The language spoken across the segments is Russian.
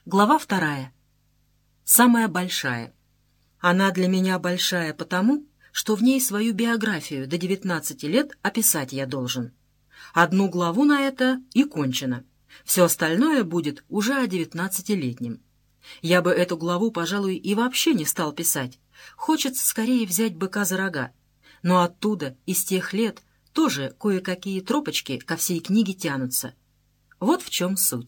Глава 2. Самая большая. Она для меня большая потому, что в ней свою биографию до 19 лет описать я должен. Одну главу на это и кончено. Все остальное будет уже о 19-летнем. Я бы эту главу, пожалуй, и вообще не стал писать. Хочется скорее взять быка за рога. Но оттуда, из тех лет, тоже кое-какие тропочки ко всей книге тянутся. Вот в чем суть.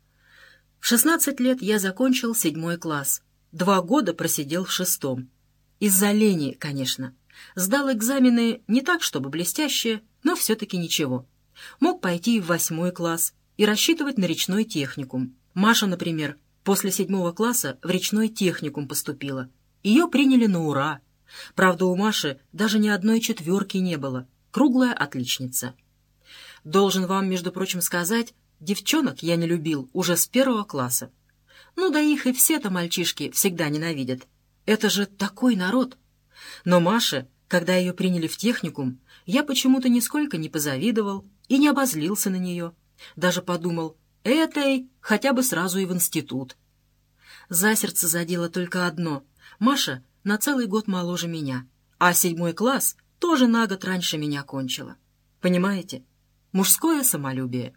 В 16 лет я закончил 7 класс. 2 года просидел в 6. Из-за лени, конечно. Сдал экзамены не так, чтобы блестящие, но все-таки ничего. Мог пойти в 8 класс и рассчитывать на речной техникум. Маша, например, после 7 класса в речной техникум поступила. Ее приняли на ура. Правда, у Маши даже ни одной 4 не было. Круглая отличница. Должен вам, между прочим, сказать, девчонок я не любил уже с 1 класса. Ну да их и все-то мальчишки всегда ненавидят. Это же такой народ. Но Маше, когда ее приняли в техникум, я почему-то нисколько не позавидовал и не обозлился на нее. Даже подумал, этой хотя бы сразу и в институт. За сердце задело только одно. Маша на целый год моложе меня, а 7 класс тоже на год раньше меня кончила. Понимаете? Мужское самолюбие.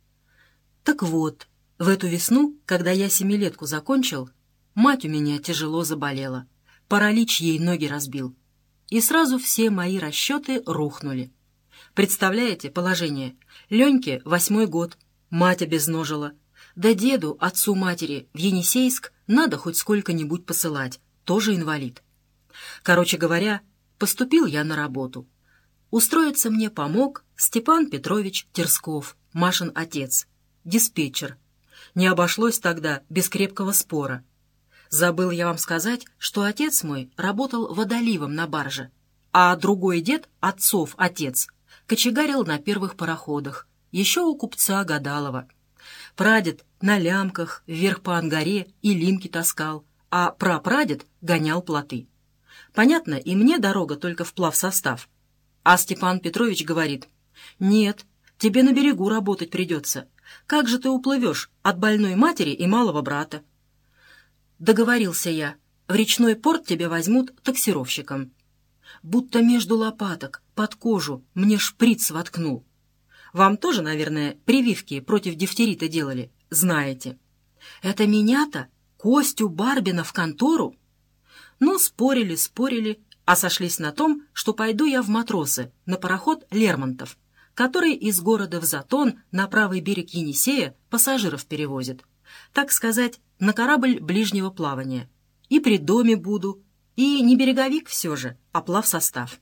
Так вот, в эту весну, когда я 7-летку закончил, мать у меня тяжело заболела. Паралич ей ноги разбил. И сразу все мои расчеты рухнули. Представляете положение? Леньке 8 год, мать обезножила. Да деду, отцу матери, в Енисейск надо хоть сколько-нибудь посылать, тоже инвалид. Короче говоря, поступил я на работу. Устроиться мне помог Степан Петрович Терсков, Машин отец, диспетчер. Не обошлось тогда без крепкого спора. Забыл я вам сказать, что отец мой работал водоливом на барже, а другой дед, отцов отец, кочегарил на первых пароходах, еще у купца Гадалова. Прадед на лямках вверх по Ангаре и лимки таскал, а прапрадед гонял плоты. Понятно, и мне дорога только в плавсостав. А Степан Петрович говорит, «Нет, тебе на берегу работать придется. Как же ты уплывешь от больной матери и малого брата?» Договорился я, в речной порт тебя возьмут таксировщиком. Будто между лопаток, под кожу, мне шприц воткнул. Вам тоже, наверное, прививки против дифтерита делали, знаете. Это меня-то, Костю Барбина, в контору? Ну, спорили, а сошлись на том, что пойду я в матросы, на пароход «Лермонтов», который из города в Затон на правый берег Енисея пассажиров перевозит. Так сказать, на корабль ближнего плавания. И при доме буду, и не береговик все же, а плавсостав.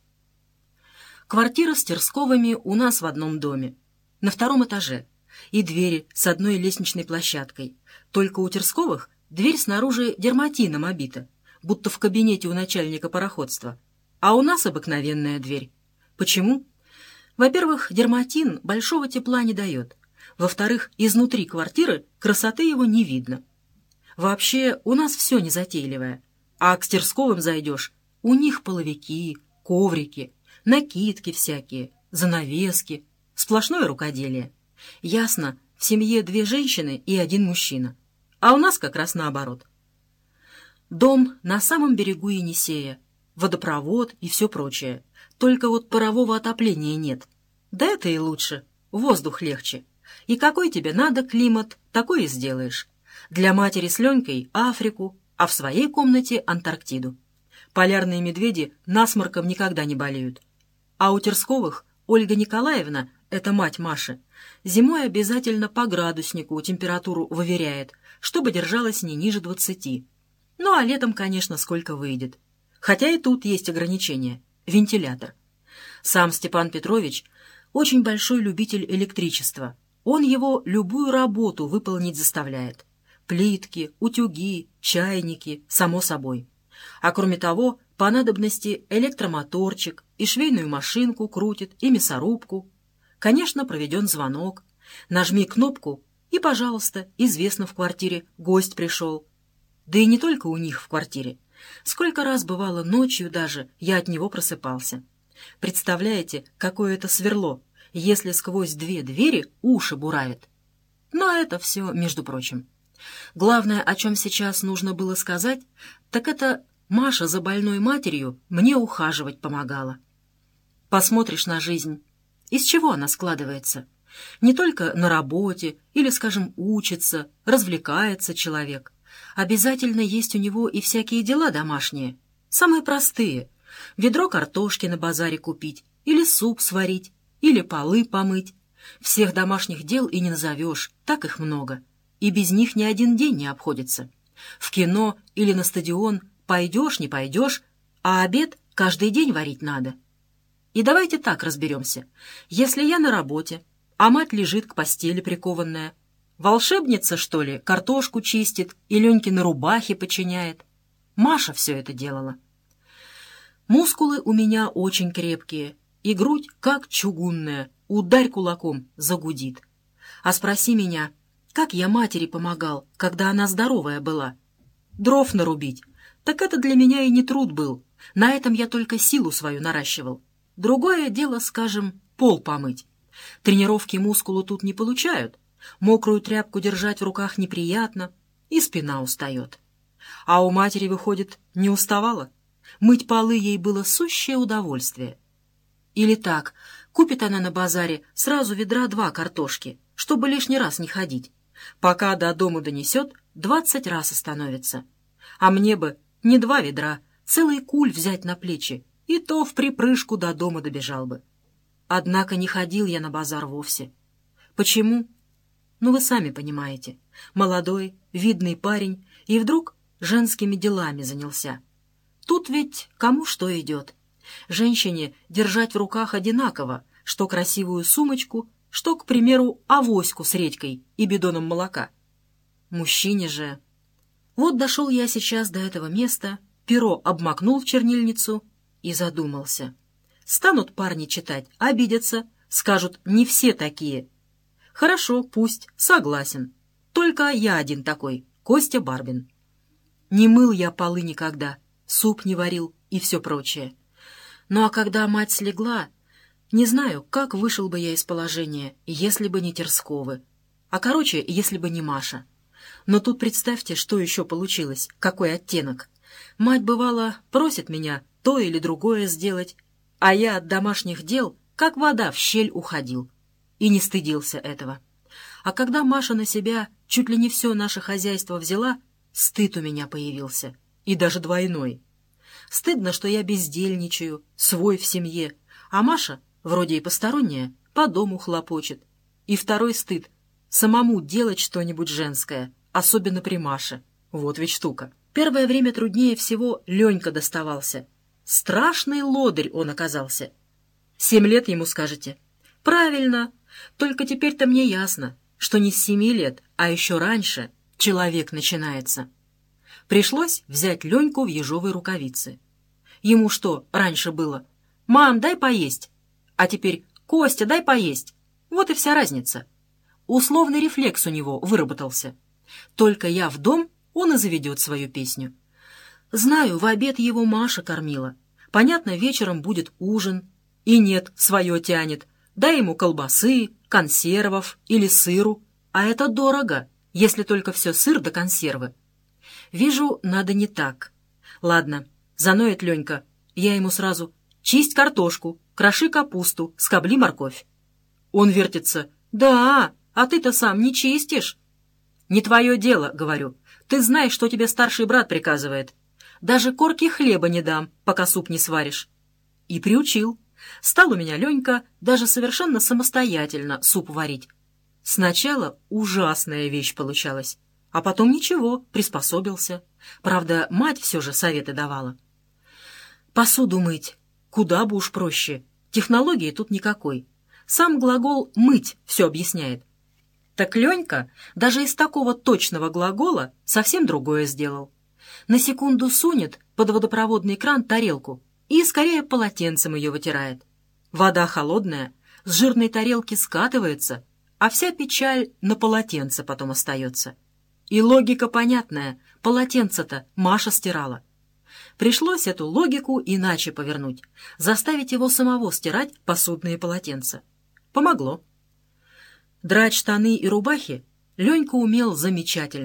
Квартира с Терсковыми у нас в одном доме, на 2 этаже, и двери с одной лестничной площадкой. Только у Терсковых дверь снаружи дерматином обита, будто в кабинете у начальника пароходства. А у нас обыкновенная дверь. Почему? Во-первых, дерматин большого тепла не дает. Во-вторых, изнутри квартиры красоты его не видно. Вообще, у нас все незатейливое. А к Терсковым зайдешь, у них половики, коврики, накидки всякие, занавески, сплошное рукоделие. Ясно, в семье 2 женщины и 1 мужчина. А у нас как раз наоборот. Дом на самом берегу Енисея, водопровод и все прочее. Только вот парового отопления нет. Да это и лучше, воздух легче. И какой тебе надо климат, такой и сделаешь. Для матери с Ленькой Африку, а в своей комнате Антарктиду. Полярные медведи насморком никогда не болеют. А у Терсковых Ольга Николаевна, это мать Маши, зимой обязательно по градуснику температуру выверяет, чтобы держалась не ниже 20. Ну а летом, конечно, сколько выйдет. Хотя и тут есть ограничения. Вентилятор. Сам Степан Петрович очень большой любитель электричества. Он его любую работу выполнить заставляет. Плитки, утюги, чайники, само собой. А кроме того, по надобности электромоторчик и швейную машинку крутит, и мясорубку. Конечно, проведен звонок. Нажми кнопку, и, пожалуйста, известно в квартире, гость пришел. Да и не только у них в квартире. Сколько раз бывало ночью даже, я от него просыпался. Представляете, какое это сверло, если сквозь 2 двери уши буравит? Но это все между прочим. Главное, о чем сейчас нужно было сказать, так это Маша за больной матерью мне ухаживать помогала. Посмотришь на жизнь, из чего она складывается? Не только на работе или, скажем, учится, развлекается человек. Обязательно есть у него и всякие дела домашние, самые простые. Ведро картошки на базаре купить, или суп сварить, или полы помыть. Всех домашних дел и не назовешь, так их много. И без них ни один день не обходится. В кино или на стадион пойдешь, не пойдешь, а обед каждый день варить надо. И давайте так разберемся. Если я на работе, а мать лежит к постели прикованная, волшебница, что ли, картошку чистит и Ленькины рубахи починяет? Маша все это делала. Мускулы у меня очень крепкие, и грудь как чугунная, ударь кулаком, загудит. А спроси меня, как я матери помогал, когда она здоровая была? Дров нарубить. Так это для меня и не труд был. На этом я только силу свою наращивал. Другое дело, скажем, пол помыть. Тренировки мускулу тут не получают. Мокрую тряпку держать в руках неприятно, и спина устает. А у матери, выходит, не уставала? Мыть полы ей было сущее удовольствие. Или так, купит она на базаре сразу ведра 2 картошки, чтобы лишний раз не ходить. Пока до дома донесет, 20 раз остановится. А мне бы не 2 ведра, целый куль взять на плечи, и то в припрыжку до дома добежал бы. Однако не ходил я на базар вовсе. Почему? Ну, вы сами понимаете. Молодой, видный парень, и вдруг женскими делами занялся. Тут ведь кому что идет. Женщине держать в руках одинаково, что красивую сумочку, что, к примеру, авоську с редькой и бидоном молока. Мужчине же... Вот дошел я сейчас до этого места, перо обмакнул в чернильницу и задумался. Станут парни читать, обидятся, скажут, не все такие. Хорошо, пусть, согласен. Только я один такой, Костя Барбин. Не мыл я полы никогда, суп не варил и все прочее. Ну а когда мать слегла, не знаю, как вышел бы я из положения, если бы не Терсковы. А короче, если бы не Маша. Но тут представьте, что еще получилось, какой оттенок. Мать, бывало, просит меня то или другое сделать, а я от домашних дел, как вода, в щель уходил. И не стыдился этого. А когда Маша на себя чуть ли не все наше хозяйство взяла, стыд у меня появился, и даже двойной. Стыдно, что я бездельничаю, свой в семье, а Маша, вроде и посторонняя, по дому хлопочет. И второй стыд — самому делать что-нибудь женское, особенно при Маше. Вот ведь штука. Первое время труднее всего Ленька доставался. Страшный лодырь он оказался. 7 лет ему, скажете? Правильно. Только теперь-то мне ясно, что не с 7 лет, а еще раньше человек начинается. Пришлось взять Леньку в ежовые рукавицы. Ему что раньше было? «Мам, дай поесть!» А теперь «Костя, дай поесть!» Вот и вся разница. Условный рефлекс у него выработался. Только я в дом, он и заведет свою песню. Знаю, в обед его Маша кормила. Понятно, вечером будет ужин. И нет, свое тянет. Дай ему колбасы, консервов или сыру. А это дорого, если только все сыр да консервы. Вижу, надо не так. Ладно, заноет Ленька. Я ему сразу: чисть картошку, кроши капусту, скобли морковь. Он вертится: да, а ты-то сам не чистишь. Не твое дело, говорю. Ты знаешь, что тебе старший брат приказывает. Даже корки хлеба не дам, пока суп не сваришь. И приучил. Стал у меня Ленька даже совершенно самостоятельно суп варить. Сначала ужасная вещь получалась, а потом ничего, приспособился. Правда, мать все же советы давала. Посуду мыть. Куда бы уж проще. Технологии тут никакой. Сам глагол «мыть» все объясняет. Так Ленька даже из такого точного глагола совсем другое сделал. На секунду сунет под водопроводный кран тарелку и скорее полотенцем ее вытирает. Вода холодная, с жирной тарелки скатывается, а вся печаль на полотенце потом остается. И логика понятная, полотенце-то Маша стирала. Пришлось эту логику иначе повернуть, заставить его самого стирать посудные полотенца. Помогло. Драть штаны и рубахи Ленька умел замечательно.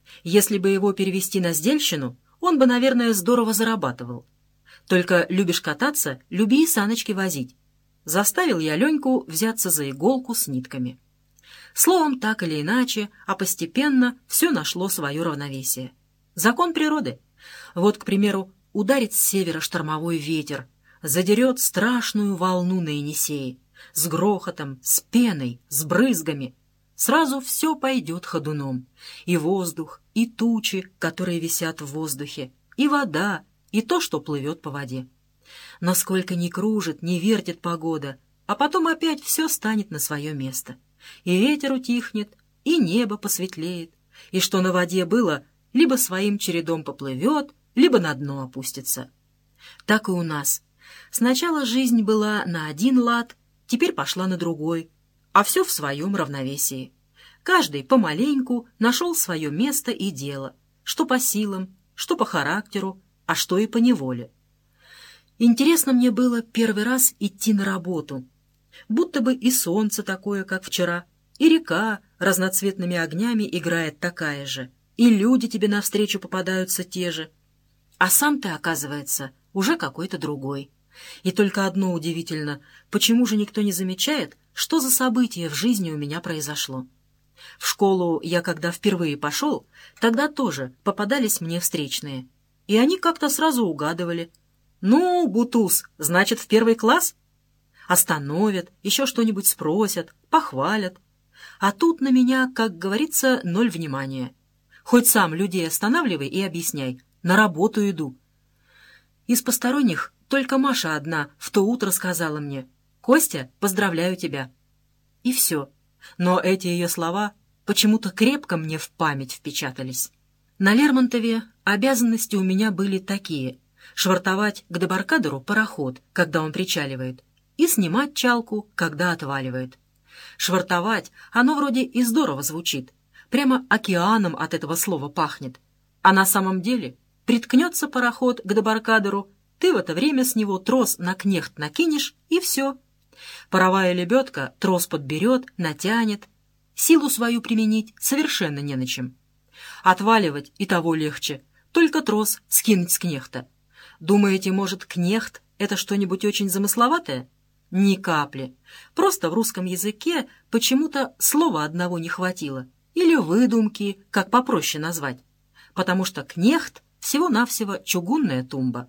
Если бы его перевести на сдельщину, он бы, наверное, здорово зарабатывал. Только любишь кататься, люби и саночки возить. Заставил я Леньку взяться за иголку с нитками. Словом, так или иначе, а постепенно все нашло свое равновесие. Закон природы. Вот, к примеру, ударит с севера штормовой ветер, задерет страшную волну на Енисее, с грохотом, с пеной, с брызгами. Сразу все пойдет ходуном. И воздух, и тучи, которые висят в воздухе, и вода, и то, что плывет по воде. Насколько ни кружит, ни вертит погода, а потом опять все станет на свое место. И ветер утихнет, и небо посветлеет, и что на воде было, либо своим чередом поплывет, либо на дно опустится. Так и у нас. Сначала жизнь была на один лад, теперь пошла на другой, а все в своем равновесии. Каждый помаленьку нашел свое место и дело, что по силам, что по характеру, а что и по неволе. Интересно мне было первый раз идти на работу. Будто бы и солнце такое, как вчера, и река разноцветными огнями играет такая же, и люди тебе навстречу попадаются те же. А сам ты, оказывается, уже какой-то другой. И только одно удивительно, почему же никто не замечает, что за событие в жизни у меня произошло. В школу я, когда впервые пошел, тогда тоже попадались мне встречные. И они как-то сразу угадывали. «Ну, Бутуз, значит, в первый класс?» Остановят, еще что-нибудь спросят, похвалят. А тут на меня, как говорится, ноль внимания. Хоть сам людей останавливай и объясняй. На работу иду. Из посторонних только Маша одна в то утро сказала мне: «Костя, поздравляю тебя». И все. Но эти ее слова почему-то крепко мне в память впечатались. На Лермонтове обязанности у меня были такие: швартовать к дебаркадеру пароход, когда он причаливает, и снимать чалку, когда отваливает. Швартовать, оно вроде и здорово звучит, прямо океаном от этого слова пахнет. А на самом деле приткнется пароход к дебаркадеру, ты в это время с него трос на кнехт накинешь, и все. Паровая лебедка трос подберет, натянет. Силу свою применить совершенно не на чем. Отваливать и того легче, только трос скинуть с кнехта. Думаете, может, кнехт — это что-нибудь очень замысловатое? Ни капли. Просто в русском языке почему-то слова одного не хватило. Или выдумки, как попроще назвать. Потому что кнехт — всего-навсего чугунная тумба.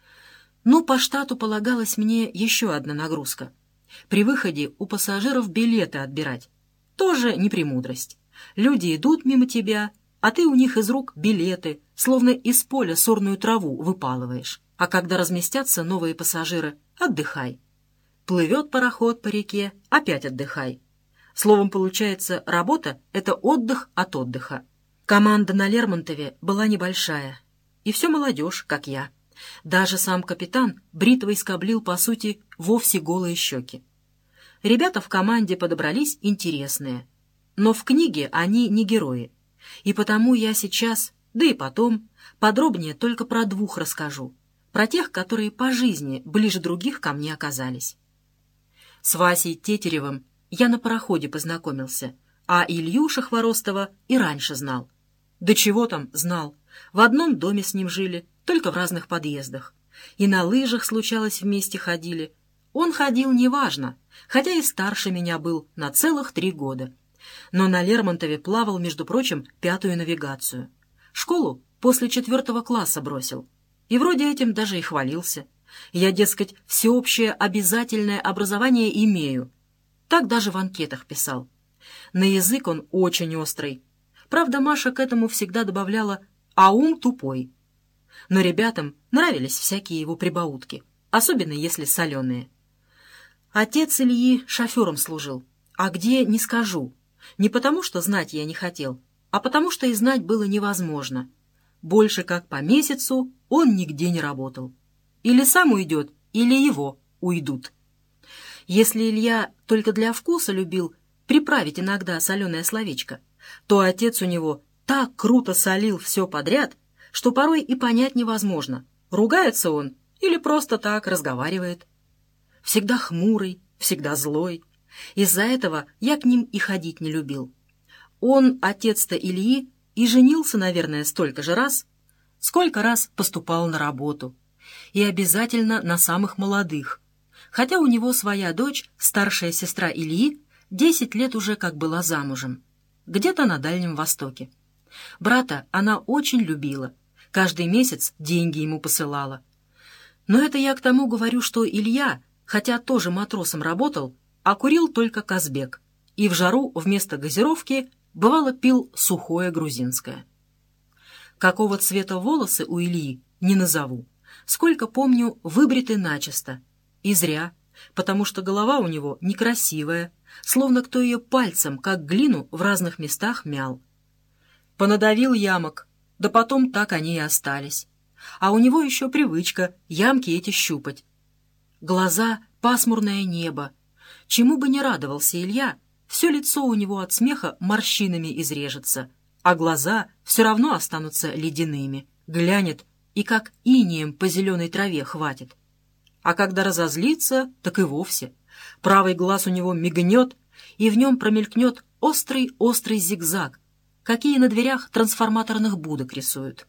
Ну, по штату полагалась мне еще одна нагрузка. При выходе у пассажиров билеты отбирать. Тоже не премудрость. Люди идут мимо тебя, а ты у них из рук билеты, словно из поля сорную траву выпалываешь. А когда разместятся новые пассажиры, отдыхай. Плывет пароход по реке, опять отдыхай. Словом, получается, работа — это отдых от отдыха. Команда на Лермонтове была небольшая. И все молодежь, как я. Даже сам капитан бритвой скоблил, по сути, вовсе голые щеки. Ребята в команде подобрались интересные. Но в книге они не герои. И потому я сейчас, да и потом, подробнее только про двух расскажу. Про тех, которые по жизни ближе других ко мне оказались. С Васей Тетеревым я на пароходе познакомился, а Ильюша Хворостова и раньше знал. Да чего там знал? В одном доме с ним жили, только в разных подъездах. И на лыжах, случалось, вместе ходили. Он ходил неважно, хотя и старше меня был на целых 3 года. Но на Лермонтове плавал, между прочим, 5-ю навигацию. Школу после 4 класса бросил. И вроде этим даже и хвалился. Я, дескать, всеобщее обязательное образование имею. Так даже в анкетах писал. На язык он очень острый. Правда, Маша к этому всегда добавляла: «а ум тупой». Но ребятам нравились всякие его прибаутки, особенно если соленые. Отец Ильи шофером служил, а где — не скажу. Не потому, что знать я не хотел, а потому, что и знать было невозможно. Больше как по месяцу он нигде не работал. Или сам уйдет, или его уйдут. Если Илья только для вкуса любил приправить иногда соленое словечко, то отец у него так круто солил все подряд, что порой и понять невозможно, ругается он или просто так разговаривает. Всегда хмурый, всегда злой. Из-за этого я к ним и ходить не любил. Он, отец-то Ильи, и женился, наверное, столько же раз, сколько раз поступал на работу. И обязательно на самых молодых. Хотя у него своя дочь, старшая сестра Ильи, 10 лет уже как была замужем. Где-то на Дальнем Востоке. Брата она очень любила. Каждый месяц деньги ему посылала. Но это я к тому говорю, что Илья, хотя тоже матросом работал, а курил только Казбек. И в жару вместо газировки бывало пил сухое грузинское. Какого цвета волосы у Ильи, не назову. Сколько помню, выбриты начисто. И зря, потому что голова у него некрасивая, словно кто ее пальцем, как глину, в разных местах мял. Понадавил ямок, да потом так они и остались. А у него еще привычка ямки эти щупать. Глаза — пасмурное небо. Чему бы не радовался Илья, все лицо у него от смеха морщинами изрежется, а глаза все равно останутся ледяными. Глянет, и как инеем по зеленой траве хватит. А когда разозлится, так и вовсе. Правый глаз у него мигнет, и в нем промелькнет острый-острый зигзаг, какие на дверях трансформаторных будок рисуют.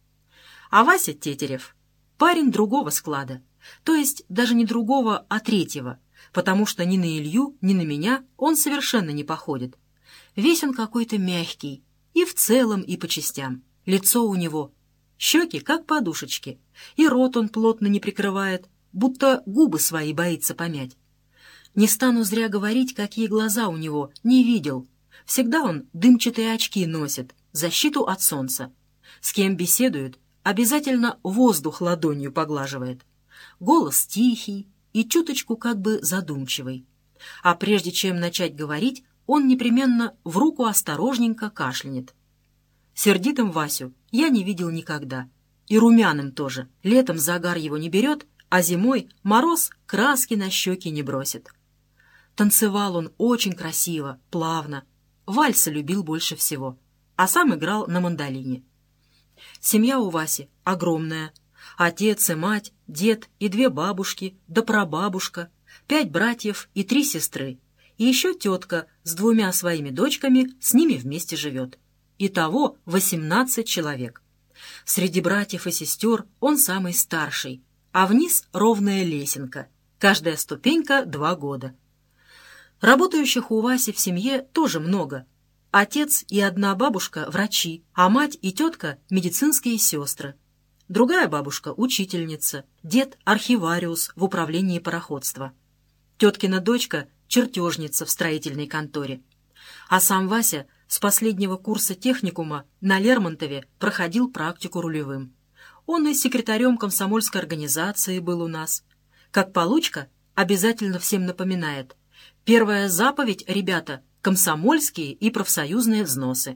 А Вася Тетерев — парень другого склада, то есть даже не другого, а третьего, потому что ни на Илью, ни на меня он совершенно не походит. Весь он какой-то мягкий, и в целом, и по частям. Лицо у него, щеки как подушечки, и рот он плотно не прикрывает, будто губы свои боится помять. Не стану зря говорить, какие глаза у него, не видел. Всегда он дымчатые очки носит, защиту от солнца. С кем беседует, обязательно воздух ладонью поглаживает. Голос тихий и чуточку как бы задумчивый. А прежде чем начать говорить, он непременно в руку осторожненько кашлянет. Сердитым Васю я не видел никогда. И румяным тоже. Летом загар его не берет, а зимой мороз краски на щеки не бросит. Танцевал он очень красиво, плавно. Вальсы любил больше всего, а сам играл на мандолине. Семья у Васи огромная. Отец и мать, дед и 2 бабушки, да прабабушка, 5 братьев и 3 сестры. И еще тетка с 2 своими дочками с ними вместе живет. Итого 18 человек. Среди братьев и сестер он самый старший, а вниз ровная лесенка. Каждая ступенька 2 года. Работающих у Васи в семье тоже много. Отец и 1 бабушка — врачи, а мать и тетка — медицинские сестры. Другая бабушка — учительница, дед — архивариус в управлении пароходства. Теткина дочка — чертежница в строительной конторе. А сам Вася с последнего курса техникума на Лермонтове проходил практику рулевым. Он и секретарем комсомольской организации был у нас. Как получка, обязательно всем напоминает: первая заповедь, ребята, комсомольские и профсоюзные взносы.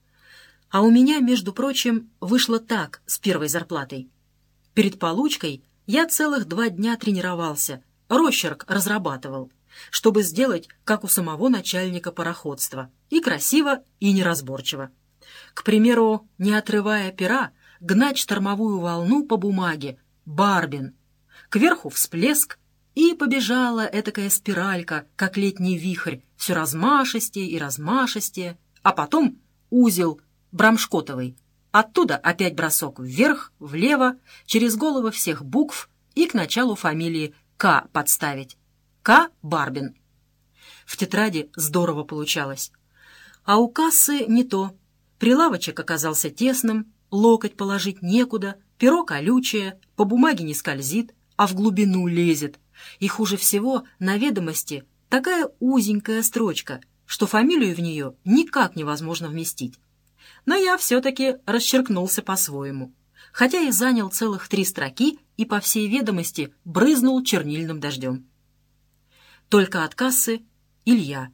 А у меня, между прочим, вышло так с первой зарплатой. Перед получкой я целых 2 дня тренировался, росчерк разрабатывал, чтобы сделать, как у самого начальника пароходства, и красиво, и неразборчиво. К примеру, не отрывая пера, гнать штормовую волну по бумаге, барбин, кверху всплеск, и побежала этакая спиралька, как летний вихрь, все размашистее и размашистее, а потом узел брамшкотовый. Оттуда опять бросок вверх, влево, через головы всех букв и к началу фамилии К подставить. К. Барбин. В тетради здорово получалось. А у кассы не то. Прилавочек оказался тесным, локоть положить некуда, перо колючее, по бумаге не скользит, а в глубину лезет. И хуже всего на ведомости такая узенькая строчка, что фамилию в нее никак невозможно вместить. Но я все-таки расчеркнулся по-своему, хотя и занял целых 3 строки и, по всей ведомости, брызнул чернильным дождем. Только от кассы Илья.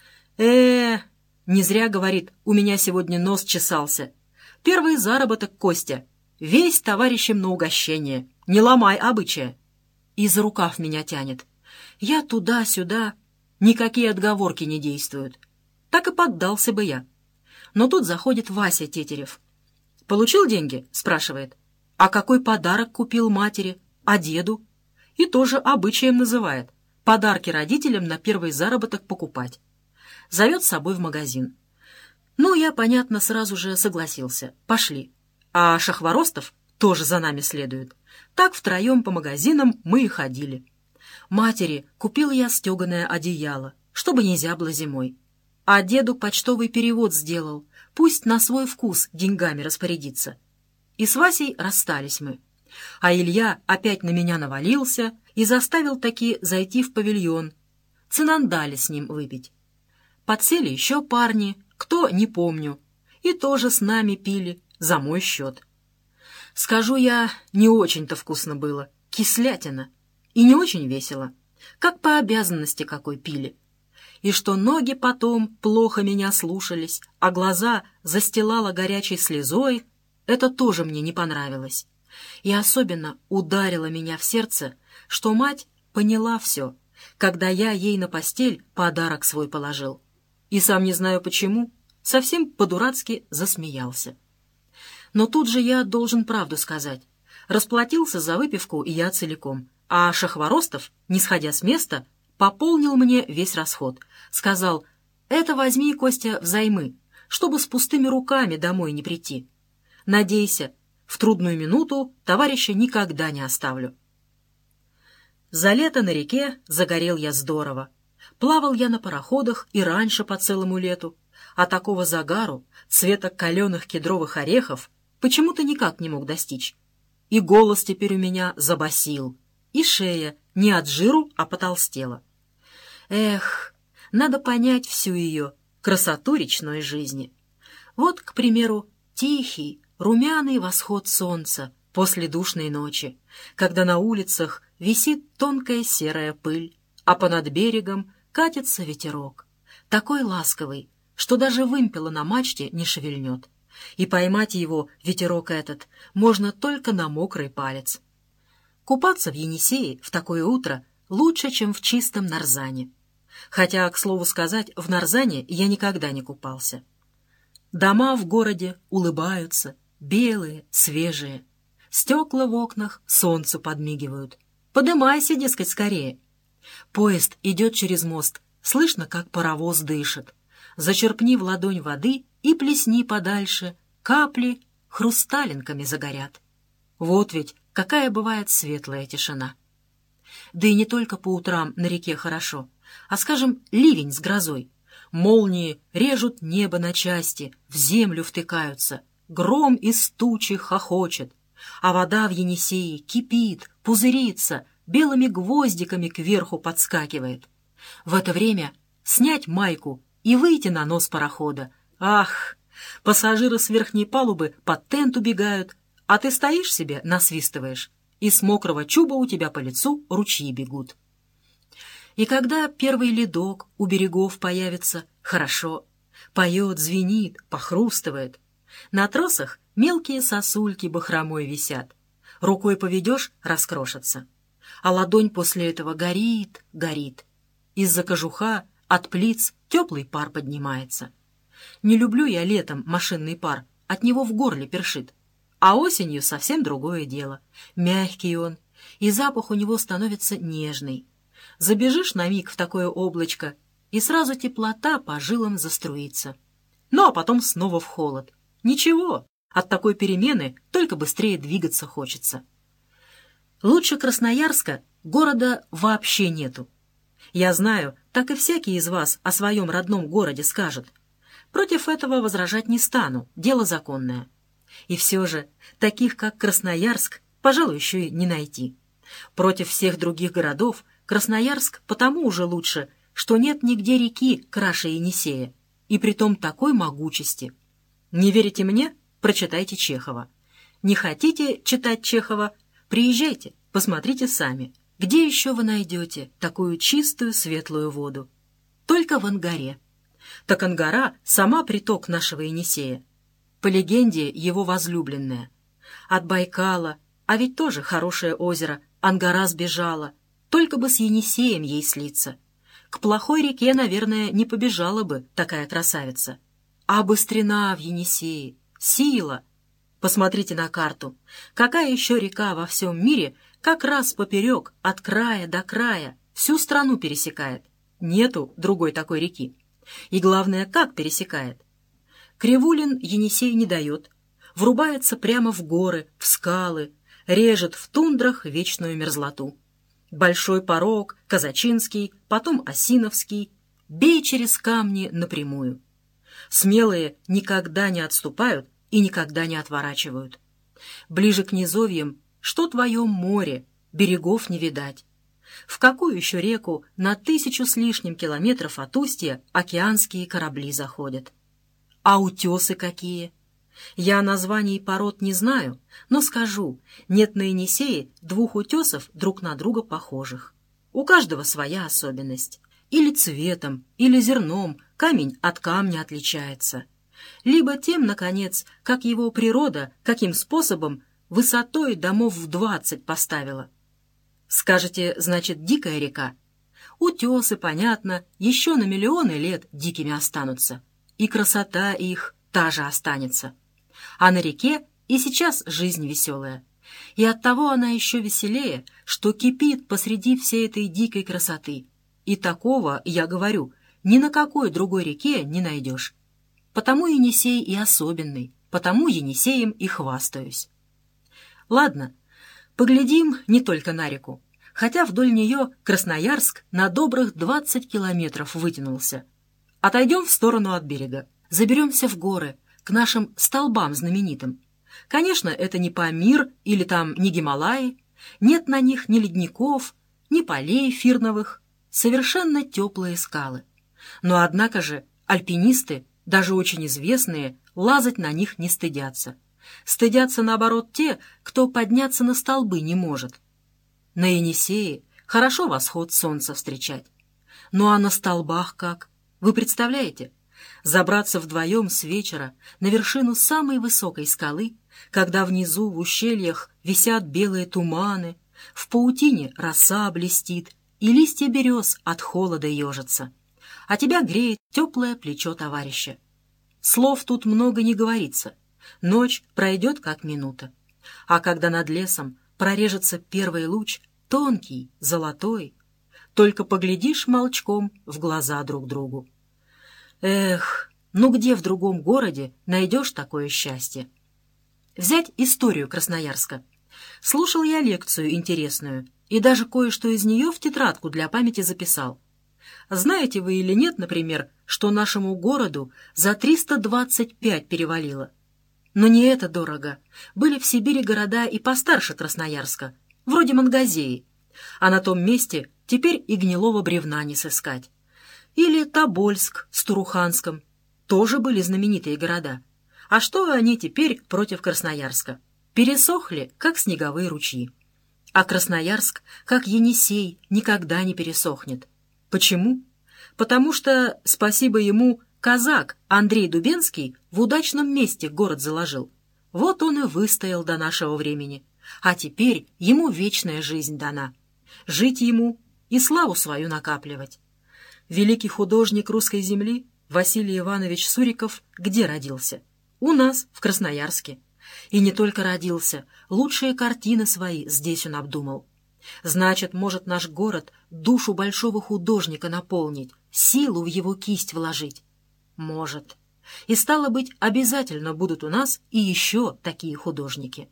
Не зря, говорит, у меня сегодня нос чесался. Первый заработок, Костя. Весь товарищем на угощение. Не ломай обычая. И за рукав меня тянет. Я туда-сюда. Никакие отговорки не действуют. Так и поддался бы я. Но тут заходит Вася Тетерев. «Получил деньги?» — спрашивает. «А какой подарок купил матери? А деду?» И тоже обычаем называет. Подарки родителям на первый заработок покупать. Зовет с собой в магазин. Ну, я, понятно, сразу же согласился. Пошли. А Шахворостов тоже за нами следует. Так втроем по магазинам мы и ходили. Матери купил я стеганое одеяло, чтобы не зябло зимой. А деду почтовый перевод сделал, пусть на свой вкус деньгами распорядится. И с Васей расстались мы. А Илья опять на меня навалился и заставил таки зайти в павильон. Цинандали с ним выпить. Подсели еще парни, кто, не помню, и тоже с нами пили, за мой счет. Скажу я, не очень-то вкусно было, кислятина, и не очень весело, как по обязанности какой пили. И что ноги потом плохо меня слушались, а глаза застилала горячей слезой, это тоже мне не понравилось. И особенно ударило меня в сердце, что мать поняла все, когда я ей на постель подарок свой положил. И сам не знаю почему, совсем по-дурацки засмеялся. Но тут же я должен правду сказать. Расплатился за выпивку и я целиком, а Шахворостов, не сходя с места, пополнил мне весь расход. Сказал: «Это возьми, Костя, взаймы, чтобы с пустыми руками домой не прийти. Надейся, в трудную минуту товарища никогда не оставлю». За лето на реке загорел я здорово. Плавал я на пароходах и раньше по целому лету, а такого загару, цвета каленых кедровых орехов, почему-то никак не мог достичь. И голос теперь у меня забасил, и шея не от жиру, а потолстела. Эх, надо понять всю ее красоту речной жизни. Вот, к примеру, тихий, румяный восход солнца после душной ночи, когда на улицах висит тонкая серая пыль, а понад берегом катится ветерок, такой ласковый, что даже вымпела на мачте не шевельнет. И поймать его, ветерок этот, можно только на мокрый палец. Купаться в Енисее в такое утро лучше, чем в чистом Нарзане. Хотя, к слову сказать, в Нарзане я никогда не купался. Дома в городе улыбаются, белые, свежие. Стекла в окнах солнцу подмигивают. Подымайся, дескать, скорее. Поезд идет через мост, слышно, как паровоз дышит. Зачерпни в ладонь воды и плесни подальше, капли хрусталинками загорят. Вот ведь какая бывает светлая тишина. Да и не только по утрам на реке хорошо, а, скажем, ливень с грозой. Молнии режут небо на части, в землю втыкаются, гром из тучи хохочет, а вода в Енисее кипит, пузырится, белыми гвоздиками кверху подскакивает. В это время снять майку и выйти на нос парохода. Ах! Пассажиры с верхней палубы под тент убегают, а ты стоишь себе, насвистываешь, и с мокрого чуба у тебя по лицу ручьи бегут. И когда первый ледок у берегов появится, хорошо. Поет, звенит, похрустывает. На тросах мелкие сосульки бахромой висят. Рукой поведешь — раскрошатся. А ладонь после этого горит, горит. Из-за кожуха от плиц теплый пар поднимается. Не люблю я летом машинный пар, от него в горле першит. А осенью совсем другое дело. Мягкий он, и запах у него становится нежный. Забежишь на миг в такое облачко, и сразу теплота по жилам заструится. Ну, а потом снова в холод. Ничего, от такой перемены только быстрее двигаться хочется. Лучше Красноярска города вообще нету. Я знаю, так и всякий из вас о своем родном городе скажет. Против этого возражать не стану, дело законное. И все же, таких как Красноярск, пожалуй, еще и не найти. Против всех других городов Красноярск потому уже лучше, что нет нигде реки краше Енисея, и притом такой могучести. Не верите мне? Прочитайте Чехова. Не хотите читать Чехова? Приезжайте, посмотрите сами. Где еще вы найдете такую чистую светлую воду? Только в Ангаре. Так Ангара — сама приток нашего Енисея. По легенде, его возлюбленная. От Байкала, а ведь тоже хорошее озеро, Ангара сбежала. Только бы с Енисеем ей слиться. К плохой реке, наверное, не побежала бы такая красавица. А быстрина в Енисее, сила. Посмотрите на карту. Какая еще река во всем мире как раз поперек, от края до края, всю страну пересекает? Нету другой такой реки. И главное, как пересекает? Кривулин Енисей не дает, врубается прямо в горы, в скалы, режет в тундрах вечную мерзлоту. Большой порог, Казачинский, потом Осиновский, бей через камни напрямую. Смелые никогда не отступают и никогда не отворачивают. Ближе к низовьям, что твое море, берегов не видать. В какую еще реку на 1000 с лишним километров от устья океанские корабли заходят? А утесы какие? Я названий пород не знаю, но скажу, нет на Енисее 2 утесов друг на друга похожих. У каждого своя особенность. Или цветом, или зерном камень от камня отличается. Либо тем, наконец, как его природа, каким способом высотой домов в 20 поставила. Скажете, значит, дикая река? Утесы, понятно, еще на миллионы лет дикими останутся. И красота их та же останется. А на реке и сейчас жизнь веселая. И оттого она еще веселее, что кипит посреди всей этой дикой красоты. И такого, я говорю, ни на какой другой реке не найдешь. Потому Енисей и особенный, потому Енисеем и хвастаюсь. Ладно, поглядим не только на реку, хотя вдоль нее Красноярск на добрых 20 километров вытянулся. Отойдем в сторону от берега, заберемся в горы, к нашим столбам знаменитым. Конечно, это не Памир или там не Гималаи, нет на них ни ледников, ни полей фирновых, совершенно теплые скалы. Но однако же альпинисты, даже очень известные, лазать на них не стыдятся. Стыдятся, наоборот, те, кто подняться на столбы не может. На Енисее хорошо восход солнца встречать. Ну а на столбах как? Вы представляете? Забраться вдвоем с вечера на вершину самой высокой скалы, когда внизу в ущельях висят белые туманы, в паутине роса блестит, и листья берез от холода ежатся, а тебя греет теплое плечо товарища. Слов тут много не говорится. Ночь пройдет как минута. А когда над лесом прорежется первый луч, тонкий, золотой, только поглядишь молчком в глаза друг другу. Эх, ну где в другом городе найдешь такое счастье? Взять историю Красноярска. Слушал я лекцию интересную, и даже кое-что из нее в тетрадку для памяти записал. Знаете вы или нет, например, что нашему городу за 325 перевалило? Но не это дорого. Были в Сибири города и постарше Красноярска, вроде Мангазеи, а на том месте теперь и гнилого бревна не сыскать. Или Тобольск с Туруханском. Тоже были знаменитые города. А что они теперь против Красноярска? Пересохли, как снеговые ручьи. А Красноярск, как Енисей, никогда не пересохнет. Почему? Потому что, спасибо ему, казак Андрей Дубенский в удачном месте город заложил. Вот он и выстоял до нашего времени. А теперь ему вечная жизнь дана. Жить ему и славу свою накапливать. Великий художник русской земли Василий Иванович Суриков где родился? У нас, в Красноярске. И не только родился, лучшие картины свои здесь он обдумал. Значит, может наш город душу большого художника наполнить, силу в его кисть вложить? Может. И стало быть, обязательно будут у нас и еще такие художники.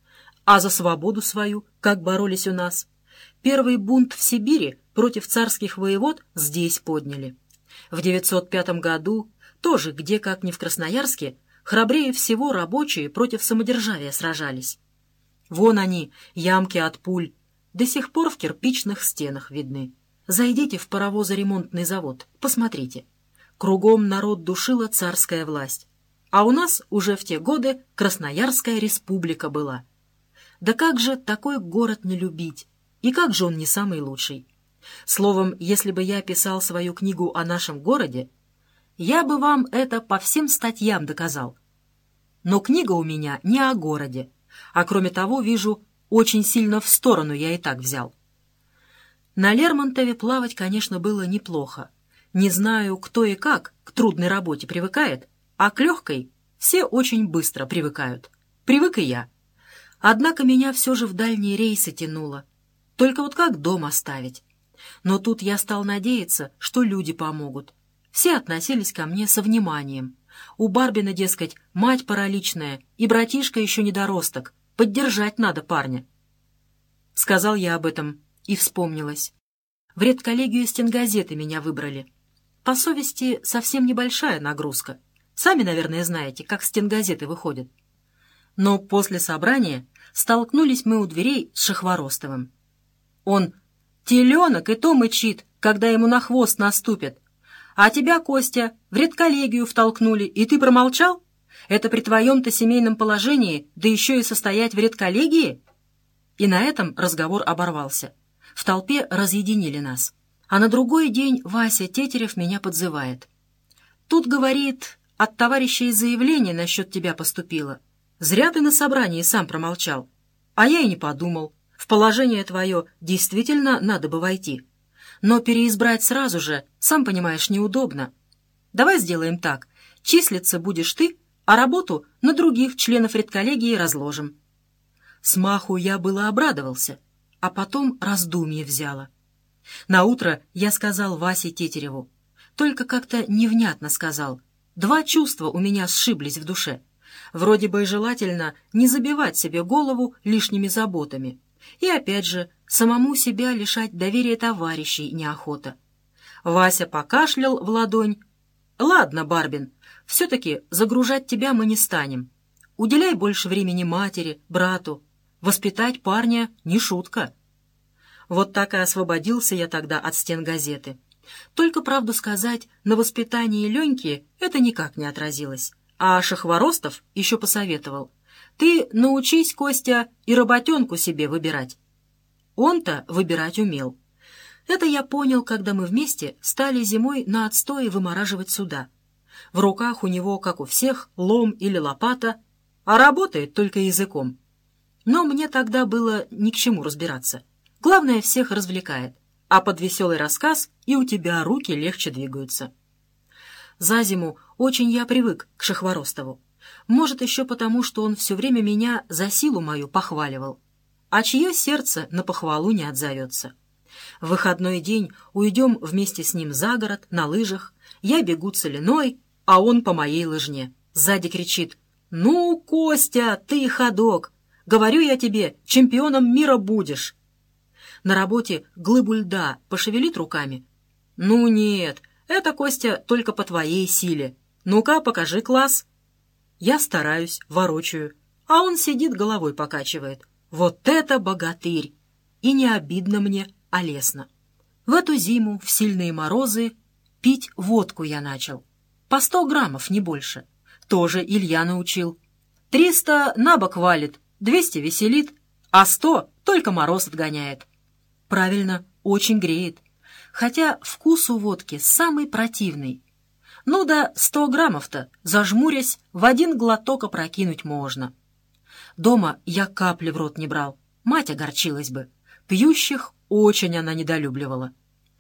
А за свободу свою, как боролись у нас? Первый бунт в Сибири против царских воевод здесь подняли. В 905 году, тоже где как не в Красноярске, храбрее всего рабочие против самодержавия сражались. Вон они, ямки от пуль, до сих пор в кирпичных стенах видны. Зайдите в паровозоремонтный завод, посмотрите. Кругом народ душила царская власть. А у нас уже в те годы Красноярская республика была. Да как же такой город не любить? И как же он не самый лучший? Словом, если бы я писал свою книгу о нашем городе, я бы вам это по всем статьям доказал. Но книга у меня не о городе, а кроме того, вижу, очень сильно в сторону я и так взял. На Лермонтове плавать, конечно, было неплохо. Не знаю, кто и как к трудной работе привыкает, а к легкой все очень быстро привыкают. Привык и я. Однако меня все же в дальние рейсы тянуло. Только вот как дом оставить? Но тут я стал надеяться, что люди помогут. Все относились ко мне со вниманием. У Барбина, дескать, мать параличная и братишка еще недоросток. Поддержать надо парня. Сказал я об этом, и вспомнилось. В редколлегию стенгазеты меня выбрали. По совести, совсем небольшая нагрузка. Сами, наверное, знаете, как стенгазеты выходят. Но после собрания столкнулись мы у дверей с Шахворостовым. Он: «Теленок и то мычит, когда ему на хвост наступят. А тебя, Костя, в редколлегию втолкнули, и ты промолчал? Это при твоем-то семейном положении, да еще и состоять в редколлегии?» И на этом разговор оборвался. В толпе разъединили нас. А на другой день Вася Тетерев меня подзывает. «Тут, — говорит, — от товарищей заявление насчет тебя поступило. Зря ты на собрании сам промолчал. А я и не подумал. В положение твое действительно надо бы войти. Но переизбрать сразу же, сам понимаешь, неудобно. Давай сделаем так. Числиться будешь ты, а работу на других членов редколлегии разложим». Смаху я было обрадовался, а потом раздумье взяло. Наутро я сказал Васе Тетереву. Только как-то невнятно сказал. Два чувства у меня сшиблись в душе. Вроде бы и желательно не забивать себе голову лишними заботами. И опять же, самому себя лишать доверия товарищей неохота. Вася покашлял в ладонь. «Ладно, Барбин, все-таки загружать тебя мы не станем. Уделяй больше времени матери, брату. Воспитать парня не шутка». Вот так и освободился я тогда от стен газеты. Только, правду сказать, на воспитании Леньки это никак не отразилось. А Шахворостов еще посоветовал: «Ты научись, Костя, и работенку себе выбирать». Он-то выбирать умел. Это я понял, когда мы вместе стали зимой на отстое вымораживать суда. В руках у него, как у всех, лом или лопата, а работает только языком. Но мне тогда было ни к чему разбираться. Главное, всех развлекает, а под веселый рассказ и у тебя руки легче двигаются. За зиму очень я привык к Шахворостову. Может, еще потому, что он все время меня за силу мою похваливал. А чье сердце на похвалу не отзовется? В выходной день уйдем вместе с ним за город, на лыжах. Я бегу целиной, а он по моей лыжне. Сзади кричит: «Ну, Костя, ты ходок! Говорю я тебе, чемпионом мира будешь!» На работе глыбу льда пошевелит руками. «Ну нет, это, Костя, только по твоей силе. Ну-ка, покажи класс». Я стараюсь, ворочаю, а он сидит, головой покачивает. Вот это богатырь! И не обидно мне, а лестно. В эту зиму, в сильные морозы, пить водку я начал. По 100 граммов, не больше. Тоже Илья научил. 300 на бок валит, 200 веселит, а 100 только мороз отгоняет. Правильно, очень греет. Хотя вкус у водки самый противный. Ну да, 100 граммов-то, зажмурясь, в один глоток опрокинуть можно. Дома я капли в рот не брал, мать огорчилась бы. Пьющих очень она недолюбливала.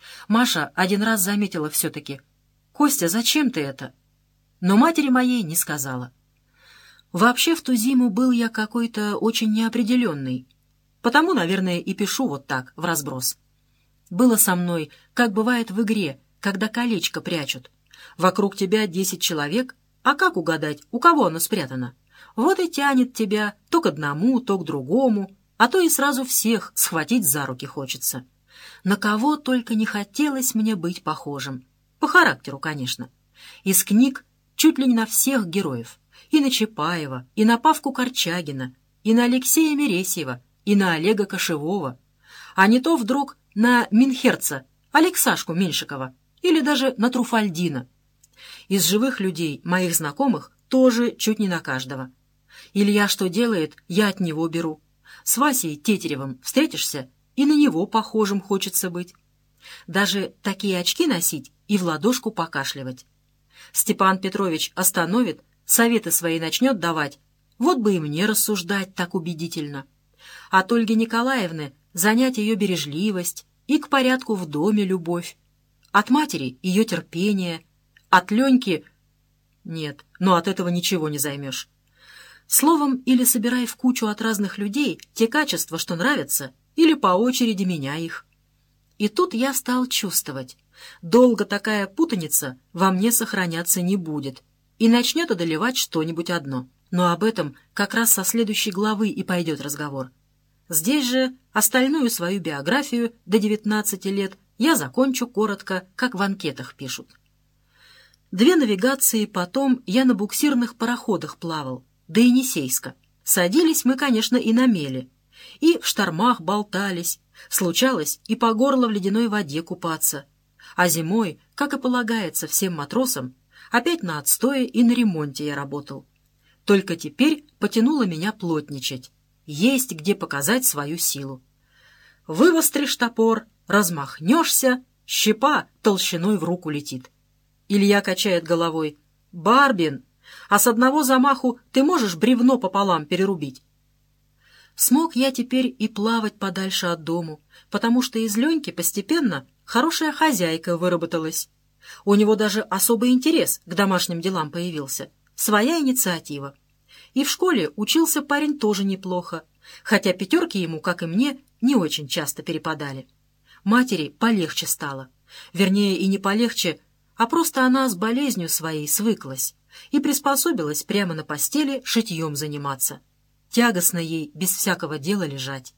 Маша один раз заметила все-таки: «Костя, зачем ты это?» Но матери моей не сказала. Вообще в ту зиму был я какой-то очень неопределенный. Потому, наверное, и пишу вот так, вразброс. Было со мной, как бывает в игре, когда колечко прячут. Вокруг тебя 10 человек, а как угадать, у кого оно спрятано? Вот и тянет тебя то к одному, то к другому, а то и сразу всех схватить за руки хочется. На кого только не хотелось мне быть похожим. По характеру, конечно. Из книг чуть ли не на всех героев. И на Чапаева, и на Павку Корчагина, и на Алексея Мересьева, и на Олега Кошевого. А не то вдруг на Минхерца, Алексашку Меньшикова, или даже на Труфальдина. Из живых людей, моих знакомых, тоже чуть не на каждого. Илья что делает, я от него беру. С Васей Тетеревым встретишься, и на него похожим хочется быть. Даже такие очки носить и в ладошку покашливать. Степан Петрович остановит, советы свои начнет давать. Вот бы и мне рассуждать так убедительно. От Ольги Николаевны занять ее бережливость и к порядку в доме любовь. От матери ее терпение. От Леньки... Нет, но от этого ничего не займешь. Словом, или собирай в кучу от разных людей те качества, что нравятся, или по очереди меняй их. И тут я стал чувствовать. Долго такая путаница во мне сохраняться не будет. и начнет одолевать что-нибудь одно. Но об этом как раз со следующей главы и пойдет разговор. Здесь же остальную свою биографию до 19 лет я закончу коротко, как в анкетах пишут. 2 навигации потом я на буксирных пароходах плавал, до Енисейска. Садились мы, конечно, и на мели, и в штормах болтались, случалось и по горло в ледяной воде купаться. А зимой, как и полагается всем матросам, опять на отстое и на ремонте я работал. Только теперь потянуло меня плотничать. Есть где показать свою силу. Вывостришь топор, размахнешься, щепа толщиной в руку летит. Илья качает головой. «Барбин, а с одного замаху ты можешь бревно пополам перерубить?» Смог я теперь и плавать подальше от дому, потому что из Леньки постепенно хорошая хозяйка выработалась. У него даже особый интерес к домашним делам появился, своя инициатива. И в школе учился парень тоже неплохо, хотя 5 ему, как и мне, не очень часто перепадали. Матери полегче стало. Вернее, и не полегче, а просто она с болезнью своей свыклась и приспособилась прямо на постели шитьем заниматься. Тягостно ей без всякого дела лежать.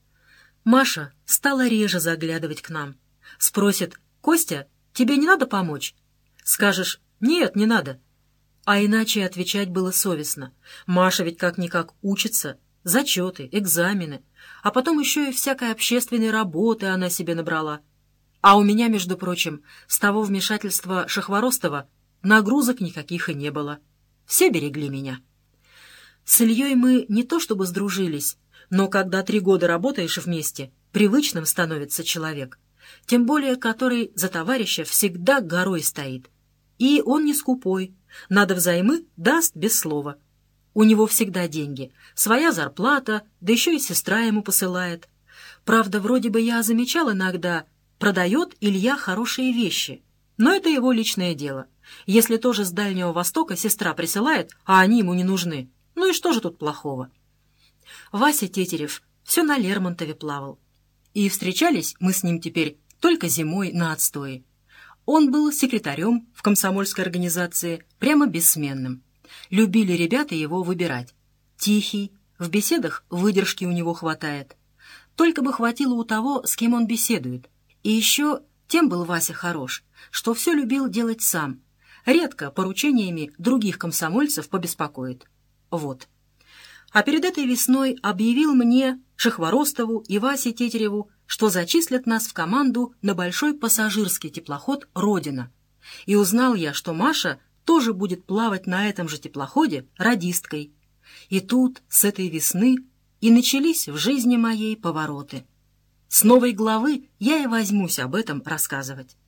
Маша стала реже заглядывать к нам. Спросит: «Костя, тебе не надо помочь?» Скажешь: «Нет, не надо». А иначе отвечать было совестно. Маша ведь как-никак учится, зачеты, экзамены, а потом еще и всякой общественной работы она себе набрала. А у меня, между прочим, с того вмешательства Шахворостова нагрузок никаких и не было. Все берегли меня. С Ильей мы не то чтобы сдружились, но когда 3 года работаешь вместе, привычным становится человек, тем более который за товарища всегда горой стоит. И он не скупой, надо взаймы даст без слова. У него всегда деньги, своя зарплата, да еще и сестра ему посылает. Правда, вроде бы я замечал иногда, продает Илья хорошие вещи, но это его личное дело. Если тоже с Дальнего Востока сестра присылает, а они ему не нужны, ну и что же тут плохого? Вася Тетерев все на Лермонтове плавал. И встречались мы с ним теперь только зимой на отстое. Он был секретарем в комсомольской организации, прямо бессменным. Любили ребята его выбирать. Тихий, в беседах выдержки у него хватает. Только бы хватило у того, с кем он беседует. И еще тем был Вася хорош, что все любил делать сам. Редко поручениями других комсомольцев побеспокоит. Вот. А перед этой весной объявил мне, Шахворостову и Васе Тетереву, что зачислят нас в команду на большой пассажирский теплоход «Родина». И узнал я, что Маша тоже будет плавать на этом же теплоходе радисткой. И тут, с этой весны, и начались в жизни моей повороты. С новой главы я и возьмусь об этом рассказывать.